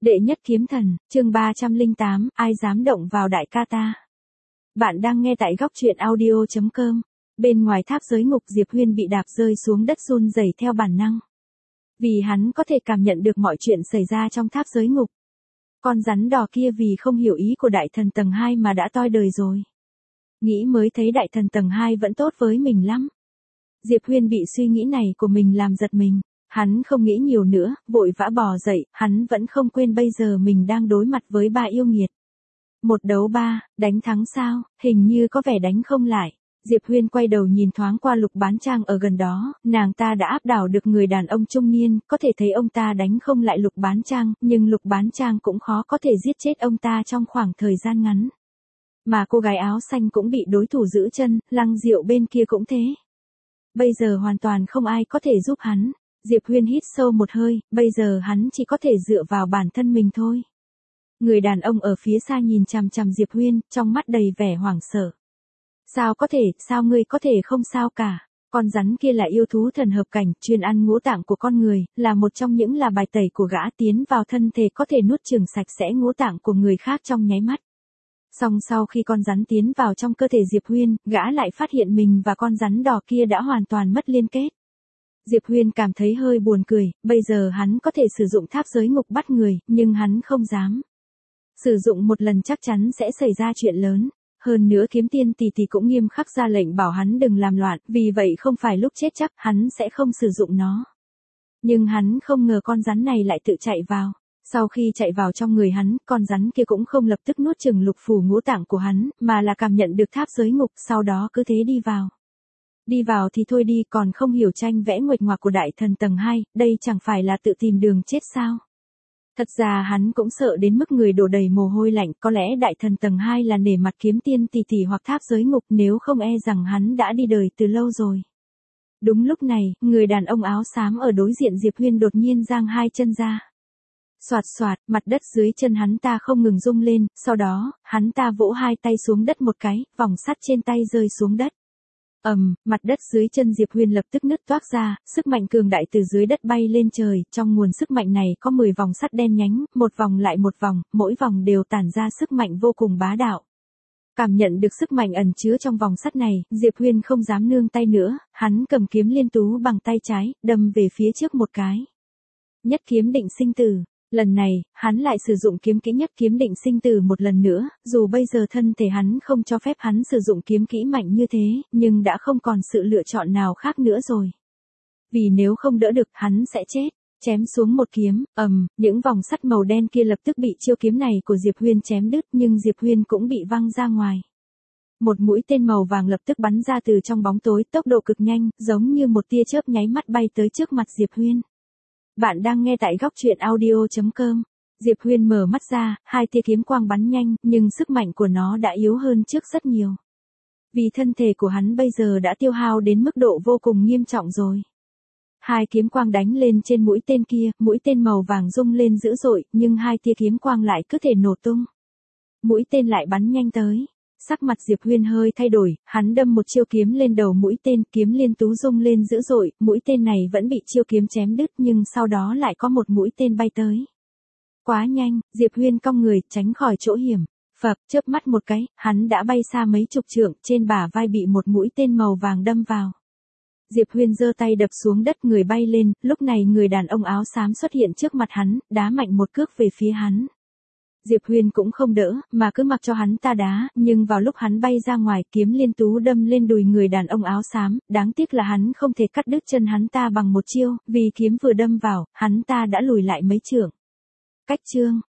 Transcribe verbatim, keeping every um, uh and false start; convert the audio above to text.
Đệ nhất kiếm thần, chương ba trăm lẻ tám, ai dám động vào đại ca ta. Bạn đang nghe tại góc truyện audio chấm com. Bên ngoài tháp giới ngục, Diệp Huyên bị đạp rơi xuống đất run rẩy theo bản năng. Vì hắn có thể cảm nhận được mọi chuyện xảy ra trong tháp giới ngục. Con rắn đỏ kia vì không hiểu ý của đại thần tầng hai mà đã toi đời rồi. Nghĩ mới thấy đại thần tầng hai vẫn tốt với mình lắm. Diệp Huyên bị suy nghĩ này của mình làm giật mình. Hắn không nghĩ nhiều nữa, vội vã bò dậy, hắn vẫn không quên bây giờ mình đang đối mặt với ba yêu nghiệt. Một đấu ba, đánh thắng sao, hình như có vẻ đánh không lại. Diệp Huyên quay đầu nhìn thoáng qua Lục Bán Trang ở gần đó, nàng ta đã áp đảo được người đàn ông trung niên, có thể thấy ông ta đánh không lại Lục Bán Trang, nhưng Lục Bán Trang cũng khó có thể giết chết ông ta trong khoảng thời gian ngắn. Mà cô gái áo xanh cũng bị đối thủ giữ chân, Lăng Diệu bên kia cũng thế. Bây giờ hoàn toàn không ai có thể giúp hắn. Diệp Huyên hít sâu một hơi, bây giờ hắn chỉ có thể dựa vào bản thân mình thôi. Người đàn ông ở phía xa nhìn chằm chằm Diệp Huyên, trong mắt đầy vẻ hoảng sợ. Sao có thể, sao ngươi có thể không sao cả? Con rắn kia là yêu thú thần hợp cảnh, chuyên ăn ngũ tạng của con người, là một trong những là bài tẩy của gã, tiến vào thân thể có thể nuốt chửng sạch sẽ ngũ tạng của người khác trong nháy mắt. Song sau khi con rắn tiến vào trong cơ thể Diệp Huyên, gã lại phát hiện mình và con rắn đỏ kia đã hoàn toàn mất liên kết. Diệp Huyên cảm thấy hơi buồn cười, bây giờ hắn có thể sử dụng tháp giới ngục bắt người, nhưng hắn không dám. Sử dụng một lần chắc chắn sẽ xảy ra chuyện lớn. Hơn nữa Kiếm Tiên tỷ tỷ cũng nghiêm khắc ra lệnh bảo hắn đừng làm loạn, vì vậy không phải lúc chết chắc hắn sẽ không sử dụng nó. Nhưng hắn không ngờ con rắn này lại tự chạy vào. Sau khi chạy vào trong người hắn, con rắn kia cũng không lập tức nuốt chửng lục phủ ngũ tạng của hắn, mà là cảm nhận được tháp giới ngục, sau đó cứ thế đi vào. Đi vào thì thôi đi, còn không hiểu tranh vẽ nguệch ngoạc của đại thần tầng hai, đây chẳng phải là tự tìm đường chết sao? Thật ra hắn cũng sợ đến mức người đổ đầy mồ hôi lạnh, có lẽ đại thần tầng hai là nể mặt Kiếm Tiên tỷ tỷ hoặc tháp giới ngục, nếu không e rằng hắn đã đi đời từ lâu rồi. Đúng lúc này, người đàn ông áo xám ở đối diện Diệp Huyên đột nhiên giang hai chân ra. Soạt soạt, mặt đất dưới chân hắn ta không ngừng rung lên, sau đó, hắn ta vỗ hai tay xuống đất một cái, vòng sắt trên tay rơi xuống đất. Ầm, um, mặt đất dưới chân Diệp Huyên lập tức nứt toác ra, sức mạnh cường đại từ dưới đất bay lên trời, trong nguồn sức mạnh này có mười vòng sắt đen nhánh, một vòng lại một vòng, mỗi vòng đều tản ra sức mạnh vô cùng bá đạo. Cảm nhận được sức mạnh ẩn chứa trong vòng sắt này, Diệp Huyên không dám nương tay nữa, hắn cầm kiếm liên tú bằng tay trái, đâm về phía trước một cái. Nhất kiếm định sinh tử. Lần này, hắn lại sử dụng kiếm kỹ nhất kiếm định sinh tử một lần nữa, dù bây giờ thân thể hắn không cho phép hắn sử dụng kiếm kỹ mạnh như thế, nhưng đã không còn sự lựa chọn nào khác nữa rồi. Vì nếu không đỡ được, hắn sẽ chết. Chém xuống một kiếm, ầm, um, những vòng sắt màu đen kia lập tức bị chiêu kiếm này của Diệp Huyên chém đứt, nhưng Diệp Huyên cũng bị văng ra ngoài. Một mũi tên màu vàng lập tức bắn ra từ trong bóng tối, tốc độ cực nhanh, giống như một tia chớp nháy mắt bay tới trước mặt Diệp Huyên. Bạn đang nghe tại góc truyện audio chấm com. Diệp Huyên mở mắt ra, hai tia kiếm quang bắn nhanh, nhưng sức mạnh của nó đã yếu hơn trước rất nhiều. Vì thân thể của hắn bây giờ đã tiêu hao đến mức độ vô cùng nghiêm trọng rồi. Hai kiếm quang đánh lên trên mũi tên kia, mũi tên màu vàng rung lên dữ dội, nhưng hai tia kiếm quang lại cứ thể nổ tung. Mũi tên lại bắn nhanh tới. Sắc mặt Diệp Huyên hơi thay đổi, hắn đâm một chiêu kiếm lên đầu mũi tên, kiếm liên tú rung lên dữ dội, mũi tên này vẫn bị chiêu kiếm chém đứt nhưng sau đó lại có một mũi tên bay tới. Quá nhanh, Diệp Huyên cong người, tránh khỏi chỗ hiểm. Phập, chớp mắt một cái, hắn đã bay xa mấy chục trượng, trên bả vai bị một mũi tên màu vàng đâm vào. Diệp Huyên giơ tay đập xuống đất, người bay lên, lúc này người đàn ông áo xám xuất hiện trước mặt hắn, đá mạnh một cước về phía hắn. Diệp Huyên cũng không đỡ, mà cứ mặc cho hắn ta đá, nhưng vào lúc hắn bay ra ngoài, kiếm liên tú đâm lên đùi người đàn ông áo xám, đáng tiếc là hắn không thể cắt đứt chân hắn ta bằng một chiêu, vì kiếm vừa đâm vào, hắn ta đã lùi lại mấy trượng. Cách chương,